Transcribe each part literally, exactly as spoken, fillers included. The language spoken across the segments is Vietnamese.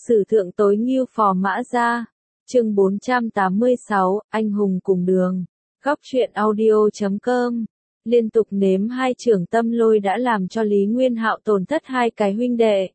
Sử thượng tối ngưu phò mã gia. Chương bốn trăm tám mươi sáu, anh hùng cùng đường. Góc truyện audio chấm com. Liên tục nếm hai trưởng tâm lôi đã làm cho Lý Nguyên Hạo tổn thất hai cái huynh đệ.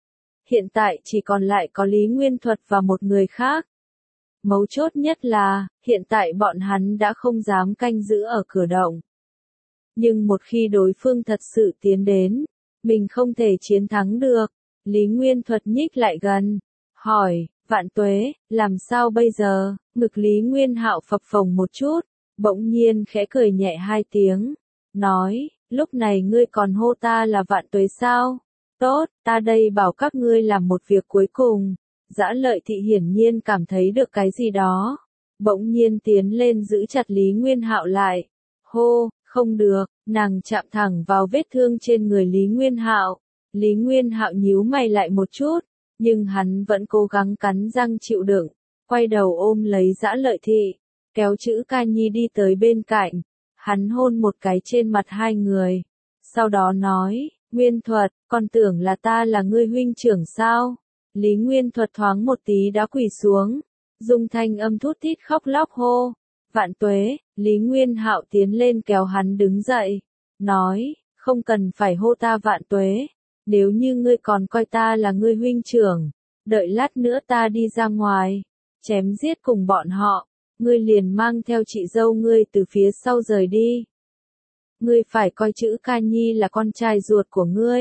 Hiện tại chỉ còn lại có Lý Nguyên Thuật và một người khác. Mấu chốt nhất là, hiện tại bọn hắn đã không dám canh giữ ở cửa động. Nhưng một khi đối phương thật sự tiến đến, mình không thể chiến thắng được. Lý Nguyên Thuật nhích lại gần, hỏi, Vạn Tuế, làm sao bây giờ? Ngực Lý Nguyên Hạo phập phồng một chút, bỗng nhiên khẽ cười nhẹ hai tiếng, nói, lúc này ngươi còn hô ta là Vạn Tuế sao? Tốt, ta đây bảo các ngươi làm một việc cuối cùng. Dã Lợi Thị hiển nhiên cảm thấy được cái gì đó, bỗng nhiên tiến lên giữ chặt Lý Nguyên Hạo lại. Hô, không được, nàng chạm thẳng vào vết thương trên người Lý Nguyên Hạo. Lý Nguyên Hạo nhíu mày lại một chút, nhưng hắn vẫn cố gắng cắn răng chịu đựng, quay đầu ôm lấy Dã Lợi Thị, kéo chữ Ca Nhi đi tới bên cạnh, hắn hôn một cái trên mặt hai người, sau đó nói, Nguyên Thuật, con tưởng là ta là ngươi huynh trưởng sao? Lý Nguyên Thuật thoáng một tí đã quỳ xuống, dùng thanh âm thút thít khóc lóc hô, Vạn Tuế. Lý Nguyên Hạo tiến lên kéo hắn đứng dậy, nói, không cần phải hô ta Vạn Tuế. Nếu như ngươi còn coi ta là ngươi huynh trưởng, đợi lát nữa ta đi ra ngoài, chém giết cùng bọn họ, ngươi liền mang theo chị dâu ngươi từ phía sau rời đi. Ngươi phải coi chữ Ca Nhi là con trai ruột của ngươi.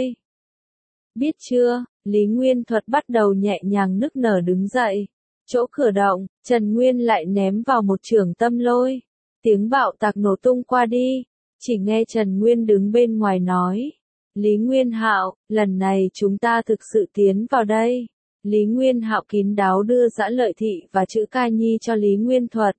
Biết chưa? Lý Nguyên Thuật bắt đầu nhẹ nhàng nức nở đứng dậy. Chỗ cửa động, Trần Nguyên lại ném vào một chưởng tâm lôi. Tiếng bạo tạc nổ tung qua đi, chỉ nghe Trần Nguyên đứng bên ngoài nói. Lý Nguyên Hạo, lần này chúng ta thực sự tiến vào đây. Lý Nguyên Hạo kín đáo đưa Dã Lợi Thị và chữ Ca Nhi cho Lý Nguyên Thuật.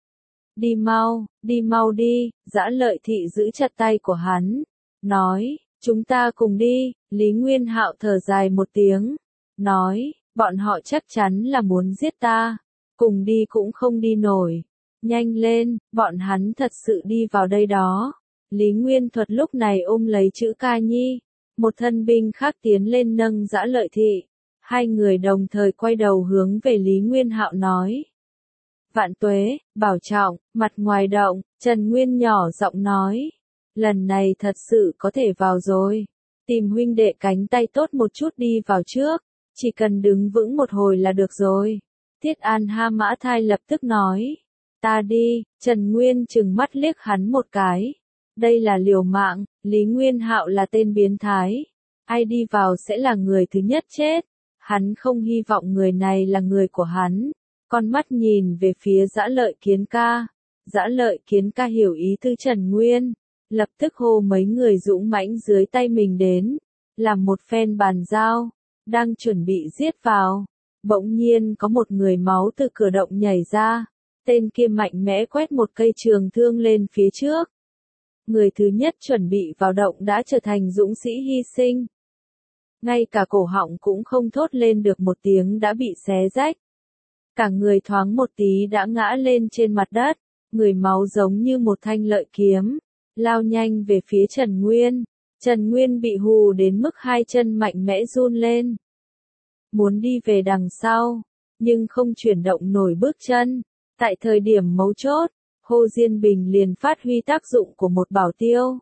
Đi mau, đi mau đi. Dã Lợi Thị giữ chặt tay của hắn, nói, chúng ta cùng đi. Lý Nguyên Hạo thở dài một tiếng, nói, bọn họ chắc chắn là muốn giết ta, cùng đi cũng không đi nổi. Nhanh lên, bọn hắn thật sự đi vào đây đó. Lý Nguyên Thuật lúc này ôm lấy chữ Ca Nhi, một thân binh khác tiến lên nâng Dã Lợi Thị, hai người đồng thời quay đầu hướng về Lý Nguyên Hạo nói. Vạn Tuế, bảo trọng. Mặt ngoài động, Trần Nguyên nhỏ giọng nói, lần này thật sự có thể vào rồi, tìm huynh đệ cánh tay tốt một chút đi vào trước, chỉ cần đứng vững một hồi là được rồi. Thiết An Ha Mã Thai lập tức nói, ta đi. Trần Nguyên trừng mắt liếc hắn một cái. Đây là liều mạng, Lý Nguyên Hạo là tên biến thái. Ai đi vào sẽ là người thứ nhất chết. Hắn không hy vọng người này là người của hắn. Con mắt nhìn về phía Dã Lợi Kiến Ca. Dã Lợi Kiến Ca hiểu ý tư Trần Nguyên. Lập tức hô mấy người dũng mãnh dưới tay mình đến. Làm một phen bàn giao. Đang chuẩn bị giết vào. Bỗng nhiên có một người máu từ cửa động nhảy ra. Tên kia mạnh mẽ quét một cây trường thương lên phía trước. Người thứ nhất chuẩn bị vào động đã trở thành dũng sĩ hy sinh. Ngay cả cổ họng cũng không thốt lên được một tiếng đã bị xé rách. Cả người thoáng một tí đã ngã lên trên mặt đất, người máu giống như một thanh lợi kiếm, lao nhanh về phía Trần Nguyên. Trần Nguyên bị hù đến mức hai chân mạnh mẽ run lên. Muốn đi về đằng sau, nhưng không chuyển động nổi bước chân. Tại thời điểm mấu chốt, Hồ Diên Bình liền phát huy tác dụng của một bảo tiêu.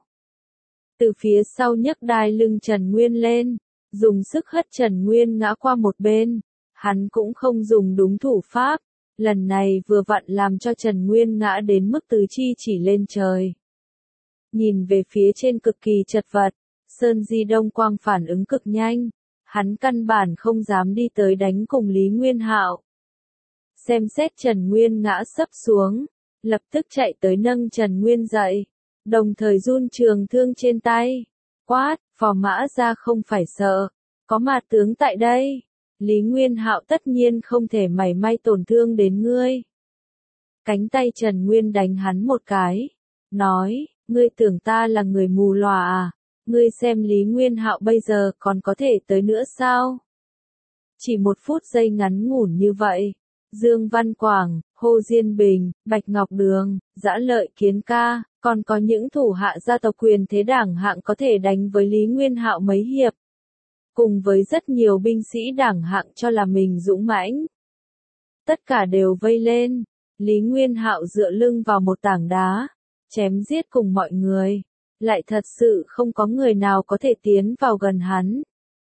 Từ phía sau nhấc đai lưng Trần Nguyên lên, dùng sức hất Trần Nguyên ngã qua một bên. Hắn cũng không dùng đúng thủ pháp, lần này vừa vặn làm cho Trần Nguyên ngã đến mức tứ chi chỉ lên trời. Nhìn về phía trên cực kỳ chật vật, Sơn Di Đông Quang phản ứng cực nhanh, hắn căn bản không dám đi tới đánh cùng Lý Nguyên Hạo. Xem xét Trần Nguyên ngã sấp xuống, lập tức chạy tới nâng Trần Nguyên dậy, đồng thời run trường thương trên tay, quát, phò mã ra không phải sợ, có mà tướng tại đây. Lý Nguyên Hạo tất nhiên không thể mảy may tổn thương đến ngươi. Cánh tay Trần Nguyên đánh hắn một cái, nói, ngươi tưởng ta là người mù lòa à, ngươi xem Lý Nguyên Hạo bây giờ còn có thể tới nữa sao? Chỉ một phút giây ngắn ngủn như vậy, Dương Văn Quảng, Hồ Diên Bình, Bạch Ngọc Đường, Dã Lợi Kiến Ca, còn có những thủ hạ gia tộc quyền thế đảng hạng có thể đánh với Lý Nguyên Hạo mấy hiệp. cùng với rất nhiều binh sĩ đẳng hạng cho là mình dũng mãnh. Tất cả đều vây lên, Lý Nguyên Hạo dựa lưng vào một tảng đá, chém giết cùng mọi người, lại thật sự không có người nào có thể tiến vào gần hắn.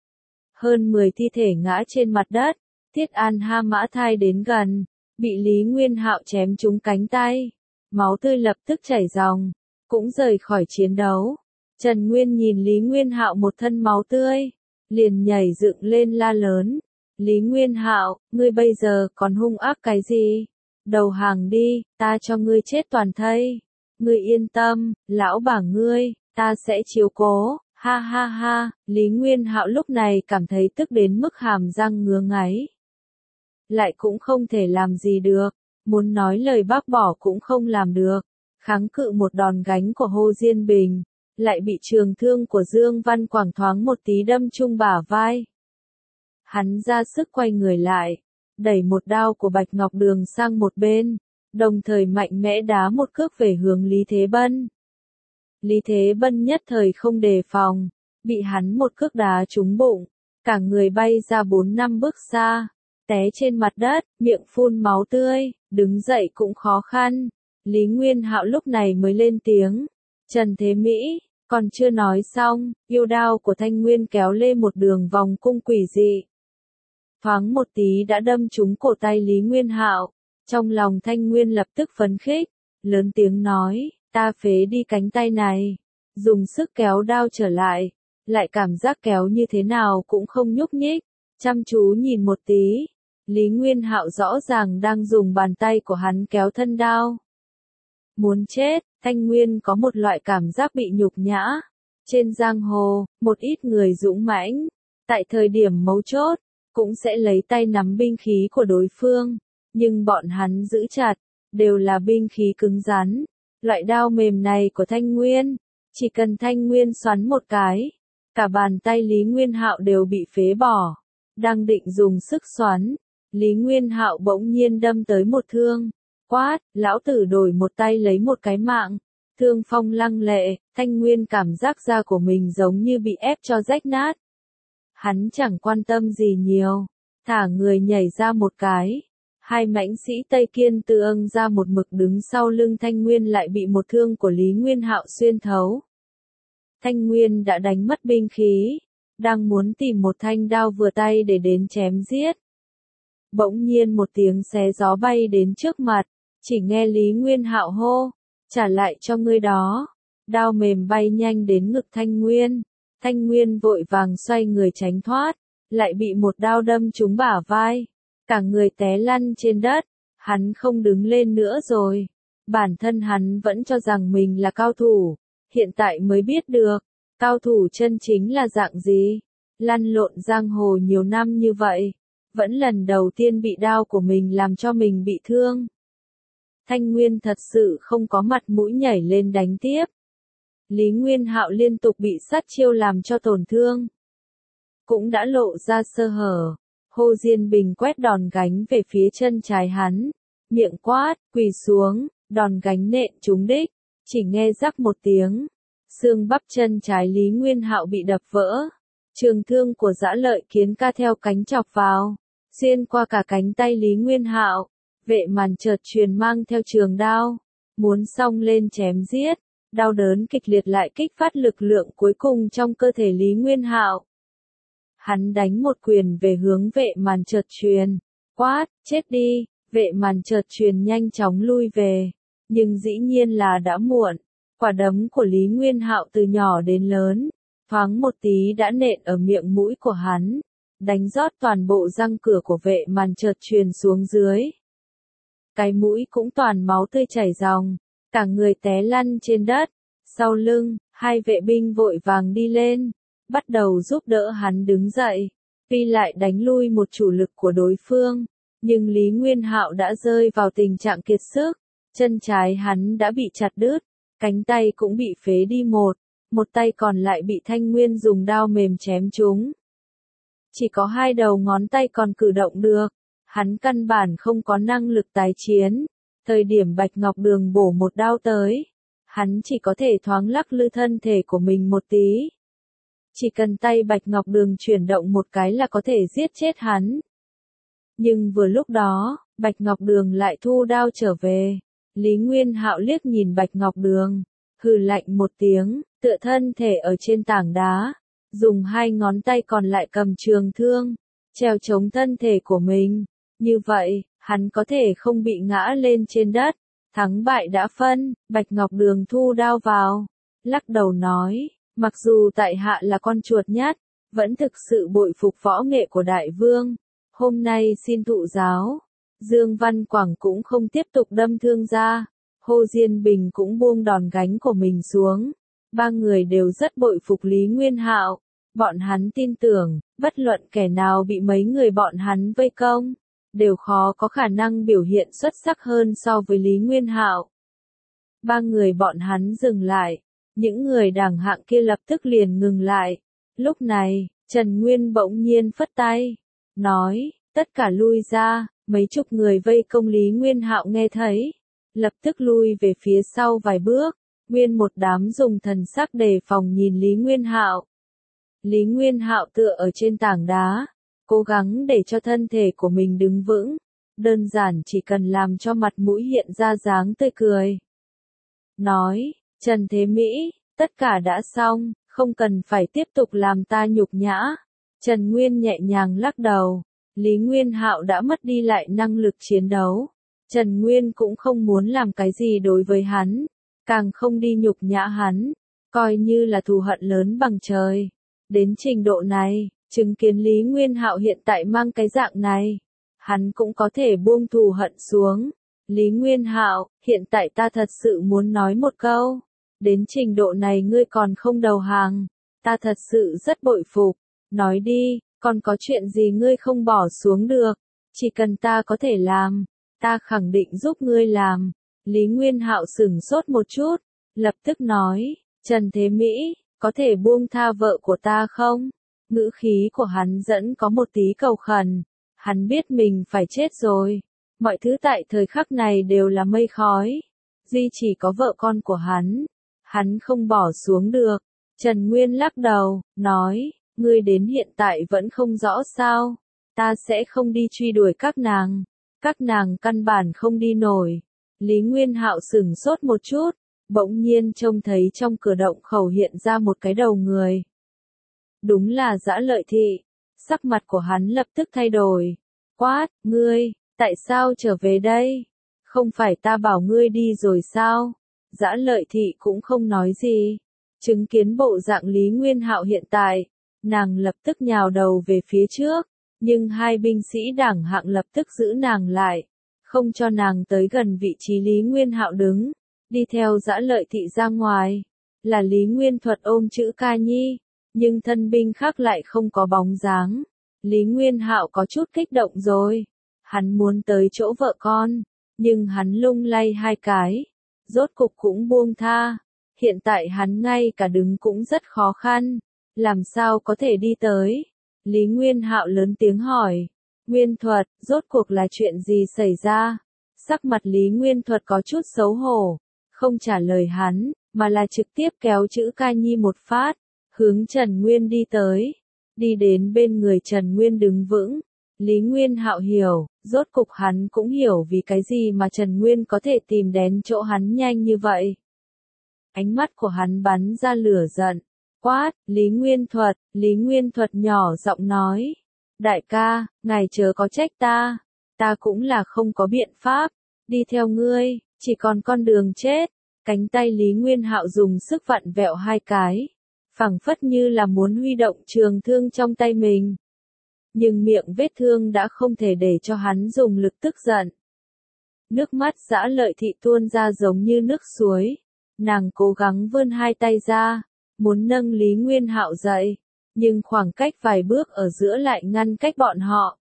Hơn mười thi thể ngã trên mặt đất, Thiết An Ha Mã Thai đến gần, bị Lý Nguyên Hạo chém trúng cánh tay, máu tươi lập tức chảy ròng, cũng rời khỏi chiến đấu. Trần Nguyên nhìn Lý Nguyên Hạo một thân máu tươi, liền nhảy dựng lên la lớn, Lý Nguyên Hạo, ngươi bây giờ còn hung ác cái gì? Đầu hàng đi, ta cho ngươi chết toàn thây. Ngươi yên tâm, lão bà ngươi, ta sẽ chiếu cố, ha ha ha, Lý Nguyên Hạo lúc này cảm thấy tức đến mức hàm răng ngứa ngáy. Lại cũng không thể làm gì được, muốn nói lời bác bỏ cũng không làm được, kháng cự một đòn gánh của Hồ Diên Bình, lại bị trường thương của Dương Văn Quảng thoáng một tí đâm trúng bả vai. Hắn ra sức quay người lại, đẩy một đao của Bạch Ngọc Đường sang một bên, đồng thời mạnh mẽ đá một cước về hướng Lý Thế Bân. Lý Thế Bân nhất thời không đề phòng, bị hắn một cước đá trúng bụng, cả người bay ra bốn năm bước xa, té trên mặt đất, miệng phun máu tươi, đứng dậy cũng khó khăn. Lý Nguyên Hạo lúc này mới lên tiếng, Trần Thế Mỹ, còn chưa nói xong, yêu đao của Thanh Nguyên kéo lê một đường vòng cung quỷ dị. Thoáng một tí đã đâm trúng cổ tay Lý Nguyên Hạo, trong lòng Thanh Nguyên lập tức phấn khích, lớn tiếng nói, ta phế đi cánh tay này, dùng sức kéo đao trở lại, lại cảm giác kéo như thế nào cũng không nhúc nhích, chăm chú nhìn một tí, Lý Nguyên Hạo rõ ràng đang dùng bàn tay của hắn kéo thân đao. Muốn chết, Thanh Nguyên có một loại cảm giác bị nhục nhã. Trên giang hồ, một ít người dũng mãnh, tại thời điểm mấu chốt, cũng sẽ lấy tay nắm binh khí của đối phương, nhưng bọn hắn giữ chặt, đều là binh khí cứng rắn. Loại đao mềm này của Thanh Nguyên, chỉ cần Thanh Nguyên xoắn một cái, cả bàn tay Lý Nguyên Hạo đều bị phế bỏ. Đang định dùng sức xoắn, Lý Nguyên Hạo bỗng nhiên đâm tới một thương, quát, lão tử đổi một tay lấy một cái mạng. Thương phong lăng lệ, Thanh Nguyên cảm giác da của mình giống như bị ép cho rách nát. Hắn chẳng quan tâm gì nhiều, thả người nhảy ra một cái. Hai mãnh sĩ Tây Kiên Tư Âng ra một mực đứng sau lưng Thanh Nguyên lại bị một thương của Lý Nguyên Hạo xuyên thấu. Thanh Nguyên đã đánh mất binh khí, đang muốn tìm một thanh đao vừa tay để đến chém giết. Bỗng nhiên một tiếng xé gió bay đến trước mặt, chỉ nghe Lý Nguyên Hạo hô, trả lại cho ngươi đó. Đao mềm bay nhanh đến ngực Thanh Nguyên, Thanh Nguyên vội vàng xoay người tránh thoát, lại bị một đao đâm trúng bả vai, cả người té lăn trên đất, hắn không đứng lên nữa rồi. Bản thân hắn vẫn cho rằng mình là cao thủ, hiện tại mới biết được, cao thủ chân chính là dạng gì. Lăn lộn giang hồ nhiều năm như vậy, vẫn lần đầu tiên bị đao của mình làm cho mình bị thương. Thanh Nguyên thật sự không có mặt mũi nhảy lên đánh tiếp. Lý Nguyên Hạo liên tục bị sát chiêu làm cho tổn thương, cũng đã lộ ra sơ hở. Hồ Diên Bình quét đòn gánh về phía chân trái hắn, miệng quát, quỳ xuống, đòn gánh nện trúng đích, chỉ nghe rắc một tiếng, xương bắp chân trái Lý Nguyên Hạo bị đập vỡ. Trường thương của Dã Lợi Kiến Ca theo cánh chọc vào, xuyên qua cả cánh tay Lý Nguyên Hạo. Vệ Màn chợt truyền mang theo trường đao, muốn xông lên chém giết, đau đớn kịch liệt lại kích phát lực lượng cuối cùng trong cơ thể Lý Nguyên Hạo. Hắn đánh một quyền về hướng Vệ Màn chợt truyền, quát, chết đi. Vệ Màn chợt truyền nhanh chóng lui về, nhưng dĩ nhiên là đã muộn. Quả đấm của Lý Nguyên Hạo từ nhỏ đến lớn, thoáng một tí đã nện ở miệng mũi của hắn, đánh rót toàn bộ răng cửa của Vệ Màn chợt truyền xuống dưới. Cái mũi cũng toàn máu tươi chảy ròng, cả người té lăn trên đất. Sau lưng, hai vệ binh vội vàng đi lên, bắt đầu giúp đỡ hắn đứng dậy. Tuy lại đánh lui một chủ lực của đối phương, nhưng Lý Nguyên Hạo đã rơi vào tình trạng kiệt sức, chân trái hắn đã bị chặt đứt, cánh tay cũng bị phế đi một, một tay còn lại bị Thanh Nguyên dùng đao mềm chém trúng. Chỉ có hai đầu ngón tay còn cử động được. Hắn căn bản không có năng lực tái chiến. Thời điểm Bạch Ngọc Đường bổ một đao tới, hắn chỉ có thể thoáng lắc lư thân thể của mình một tí. chỉ cần tay Bạch Ngọc Đường chuyển động một cái là có thể giết chết hắn. Nhưng vừa lúc đó, Bạch Ngọc Đường lại thu đao trở về. Lý Nguyên Hạo liếc nhìn Bạch Ngọc Đường, hừ lạnh một tiếng, tựa thân thể ở trên tảng đá, dùng hai ngón tay còn lại cầm trường thương, treo chống thân thể của mình. Như vậy, hắn có thể không bị ngã lên trên đất. Thắng bại đã phân, Bạch Ngọc Đường thu đao vào, lắc đầu nói, mặc dù tại hạ là con chuột nhắt, vẫn thực sự bội phục võ nghệ của đại vương. Hôm nay xin thụ giáo. Dương Văn Quảng cũng không tiếp tục đâm thương ra. Hồ Diên Bình cũng buông đòn gánh của mình xuống. Ba người đều rất bội phục Lý Nguyên Hạo. Bọn hắn tin tưởng, bất luận kẻ nào bị mấy người bọn hắn vây công, đều khó có khả năng biểu hiện xuất sắc hơn so với Lý Nguyên Hạo. Ba người bọn hắn dừng lại. Những người đẳng hạng kia lập tức liền ngừng lại. Lúc này, Trần Nguyên bỗng nhiên phất tay, nói, tất cả lui ra. Mấy chục người vây công Lý Nguyên Hạo nghe thấy, lập tức lui về phía sau vài bước. Nguyên một đám dùng thần sắc đề phòng nhìn Lý Nguyên Hạo. Lý Nguyên Hạo tựa ở trên tảng đá, cố gắng để cho thân thể của mình đứng vững, đơn giản chỉ cần làm cho mặt mũi hiện ra dáng tươi cười. Nói, Trần Thế Mỹ, tất cả đã xong, không cần phải tiếp tục làm ta nhục nhã. Trần Nguyên nhẹ nhàng lắc đầu. Lý Nguyên Hạo đã mất đi lại năng lực chiến đấu. Trần Nguyên cũng không muốn làm cái gì đối với hắn, càng không đi nhục nhã hắn, coi như là thù hận lớn bằng trời. Đến trình độ này, chứng kiến Lý Nguyên Hạo hiện tại mang cái dạng này, hắn cũng có thể buông thù hận xuống. Lý Nguyên Hạo, hiện tại ta thật sự muốn nói một câu, đến trình độ này ngươi còn không đầu hàng, ta thật sự rất bội phục. Nói đi, còn có chuyện gì ngươi không bỏ xuống được, chỉ cần ta có thể làm, ta khẳng định giúp ngươi làm. Lý Nguyên Hạo sửng sốt một chút, lập tức nói, Trần Thế Mỹ, có thể buông tha vợ của ta không? Ngữ khí của hắn dẫn có một tí cầu khẩn, hắn biết mình phải chết rồi, mọi thứ tại thời khắc này đều là mây khói, duy chỉ có vợ con của hắn, hắn không bỏ xuống được. Trần Nguyên lắc đầu, nói, ngươi đến hiện tại vẫn không rõ sao, ta sẽ không đi truy đuổi các nàng, các nàng căn bản không đi nổi. Lý Nguyên Hạo sửng sốt một chút, bỗng nhiên trông thấy trong cửa động khẩu hiện ra một cái đầu người. Đúng là Dã Lợi Thị, sắc mặt của hắn lập tức thay đổi, quát, ngươi, tại sao trở về đây? Không phải ta bảo ngươi đi rồi sao? Dã Lợi Thị cũng không nói gì, chứng kiến bộ dạng Lý Nguyên Hạo hiện tại, nàng lập tức nhào đầu về phía trước, nhưng hai binh sĩ đẳng hạng lập tức giữ nàng lại, không cho nàng tới gần vị trí Lý Nguyên Hạo đứng. Đi theo Dã Lợi Thị ra ngoài, là Lý Nguyên Thuật ôm chữ Ca Nhi, nhưng thân binh khác lại không có bóng dáng. Lý Nguyên Hạo có chút kích động rồi, hắn muốn tới chỗ vợ con, nhưng hắn lung lay hai cái, rốt cục cũng buông tha. Hiện tại hắn ngay cả đứng cũng rất khó khăn, làm sao có thể đi tới? Lý Nguyên Hạo lớn tiếng hỏi, Nguyên Thuật, rốt cuộc là chuyện gì xảy ra? Sắc mặt Lý Nguyên Thuật có chút xấu hổ, không trả lời hắn, mà là trực tiếp kéo chữ Ca Nhi một phát, hướng Trần Nguyên đi tới. Đi đến bên người Trần Nguyên đứng vững, Lý Nguyên Hạo hiểu, rốt cục hắn cũng hiểu vì cái gì mà Trần Nguyên có thể tìm đến chỗ hắn nhanh như vậy. Ánh mắt của hắn bắn ra lửa giận, quát, Lý Nguyên Thuật, Lý Nguyên Thuật nhỏ giọng nói, đại ca, ngài chớ có trách ta, ta cũng là không có biện pháp, đi theo ngươi, chỉ còn con đường chết. Cánh tay Lý Nguyên Hạo dùng sức vặn vẹo hai cái, phảng phất như là muốn huy động trường thương trong tay mình. Nhưng miệng vết thương đã không thể để cho hắn dùng lực tức giận. Nước mắt Dã Lợi Thị tuôn ra giống như nước suối, nàng cố gắng vươn hai tay ra, muốn nâng Lý Nguyên Hạo dậy, nhưng khoảng cách vài bước ở giữa lại ngăn cách bọn họ.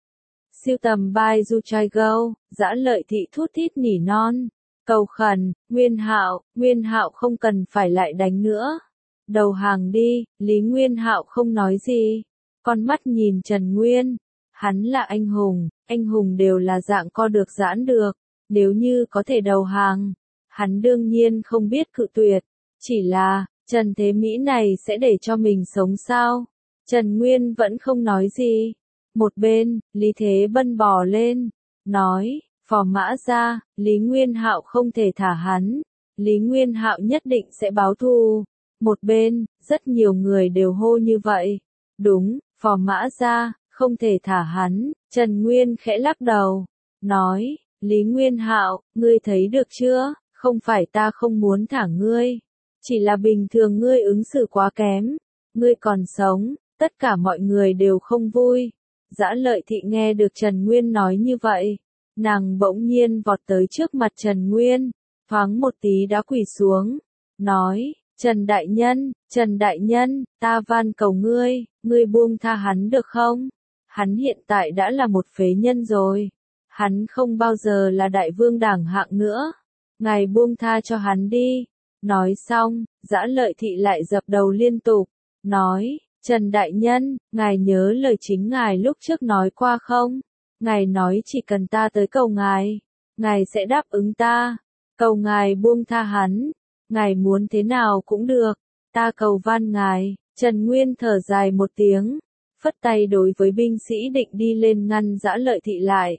Siêu tầm by Du Trai Go, Dã Lợi Thị thút thít nỉ non, cầu khẩn, Nguyên Hạo, Nguyên Hạo không cần phải lại đánh nữa. Đầu hàng đi. Lý Nguyên Hạo không nói gì, con mắt nhìn Trần Nguyên, hắn là anh hùng, anh hùng đều là dạng co được giãn được, nếu như có thể đầu hàng, hắn đương nhiên không biết cự tuyệt, chỉ là, Trần Thế Mỹ này sẽ để cho mình sống sao? Trần Nguyên vẫn không nói gì. Một bên, Lý Thế Bân bò lên, nói, Phò Mã Gia, Lý Nguyên Hạo không thể thả hắn, Lý Nguyên Hạo nhất định sẽ báo thù. Một bên, rất nhiều người đều hô như vậy. Đúng, Phò Mã Gia, không thể thả hắn. Trần Nguyên khẽ lắc đầu, nói, Lý Nguyên Hạo, ngươi thấy được chưa, không phải ta không muốn thả ngươi, chỉ là bình thường ngươi ứng xử quá kém, ngươi còn sống, tất cả mọi người đều không vui. Dã Lợi Thị nghe được Trần Nguyên nói như vậy, nàng bỗng nhiên vọt tới trước mặt Trần Nguyên, thoáng một tí đã quỳ xuống, nói, Trần Đại Nhân, Trần Đại Nhân, ta van cầu ngươi, ngươi buông tha hắn được không? Hắn hiện tại đã là một phế nhân rồi, hắn không bao giờ là đại vương đẳng hạng nữa, ngài buông tha cho hắn đi. Nói xong, Dã Lợi Thị lại dập đầu liên tục, nói, Trần Đại Nhân, ngài nhớ lời chính ngài lúc trước nói qua không? Ngài nói chỉ cần ta tới cầu ngài, ngài sẽ đáp ứng ta, cầu ngài buông tha hắn, ngài muốn thế nào cũng được, ta cầu van ngài. Trần Nguyên thở dài một tiếng, phất tay đối với binh sĩ định đi lên ngăn Dã Lợi Thị lại.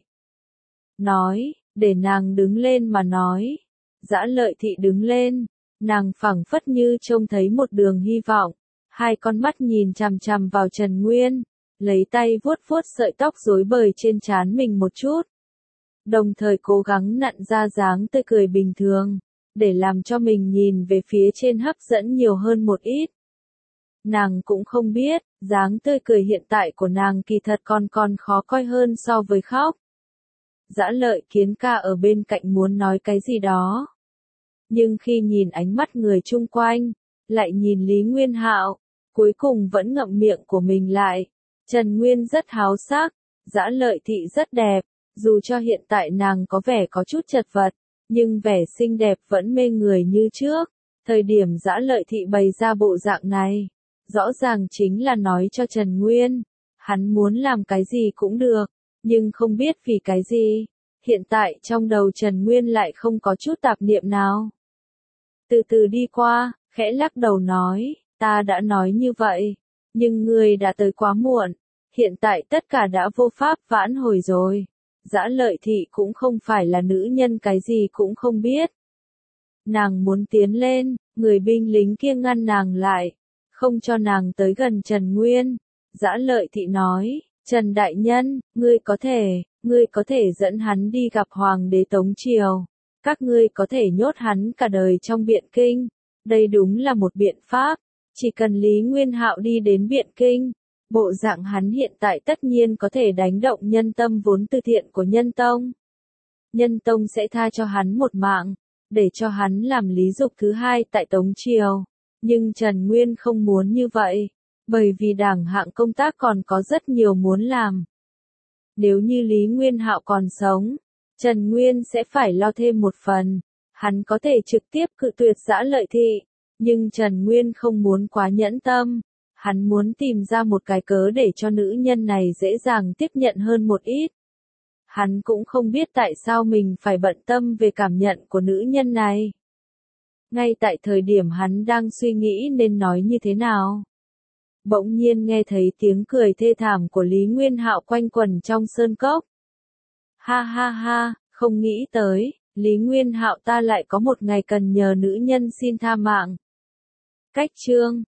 Nói, để nàng đứng lên mà nói. Dã Lợi Thị đứng lên, nàng phảng phất như trông thấy một đường hy vọng, hai con mắt nhìn chằm chằm vào Trần Nguyên, lấy tay vuốt vuốt sợi tóc rối bời trên trán mình một chút. Đồng thời cố gắng nặn ra dáng tươi cười bình thường, để làm cho mình nhìn về phía trên hấp dẫn nhiều hơn một ít. Nàng cũng không biết, dáng tươi cười hiện tại của nàng kỳ thật còn còn khó coi hơn so với khóc. Dã Lợi Kiến ca ở bên cạnh muốn nói cái gì đó. Nhưng khi nhìn ánh mắt người chung quanh, lại nhìn Lý Nguyên Hạo, cuối cùng vẫn ngậm miệng của mình lại. Trần Nguyên rất háo sắc, Dã Lợi Thị rất đẹp, dù cho hiện tại nàng có vẻ có chút chật vật, nhưng vẻ xinh đẹp vẫn mê người như trước. Thời điểm Dã Lợi Thị bày ra bộ dạng này, rõ ràng chính là nói cho Trần Nguyên, hắn muốn làm cái gì cũng được, nhưng không biết vì cái gì, hiện tại trong đầu Trần Nguyên lại không có chút tạp niệm nào. Từ từ đi qua, khẽ lắc đầu nói, ta đã nói như vậy, nhưng ngươi đã tới quá muộn, hiện tại tất cả đã vô pháp vãn hồi rồi. Dã Lợi Thị cũng không phải là nữ nhân cái gì cũng không biết. Nàng muốn tiến lên, người binh lính kia ngăn nàng lại, không cho nàng tới gần Trần Nguyên. Dã Lợi Thị nói, Trần Đại Nhân, ngươi có thể, ngươi có thể dẫn hắn đi gặp Hoàng đế Tống Triều. Các ngươi có thể nhốt hắn cả đời trong Biện Kinh. Đây đúng là một biện pháp. Chỉ cần Lý Nguyên Hạo đi đến Biện Kinh, bộ dạng hắn hiện tại tất nhiên có thể đánh động nhân tâm vốn từ thiện của Nhân Tông. Nhân Tông sẽ tha cho hắn một mạng, để cho hắn làm lý dục thứ hai tại Tống Triều. Nhưng Trần Nguyên không muốn như vậy, bởi vì đảng hạng công tác còn có rất nhiều muốn làm. Nếu như Lý Nguyên Hạo còn sống, Trần Nguyên sẽ phải lo thêm một phần, hắn có thể trực tiếp cự tuyệt Dã Lợi Thị, nhưng Trần Nguyên không muốn quá nhẫn tâm, hắn muốn tìm ra một cái cớ để cho nữ nhân này dễ dàng tiếp nhận hơn một ít. Hắn cũng không biết tại sao mình phải bận tâm về cảm nhận của nữ nhân này. Ngay tại thời điểm hắn đang suy nghĩ nên nói như thế nào, bỗng nhiên nghe thấy tiếng cười thê thảm của Lý Nguyên Hạo quanh quẩn trong sơn cốc. Ha ha ha, không nghĩ tới, Lý Nguyên Hạo ta lại có một ngày cần nhờ nữ nhân xin tha mạng. Cách chương